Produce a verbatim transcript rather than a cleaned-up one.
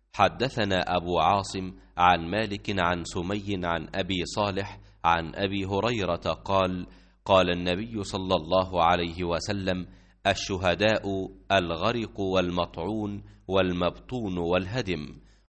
حدثنا أبو عاصم عن مالك عن سمي عن أبي صالح عن أبي هريرة قال قال النبي صلى الله عليه وسلم: الشهداء الغرق والمطعون والمبطون والهدم.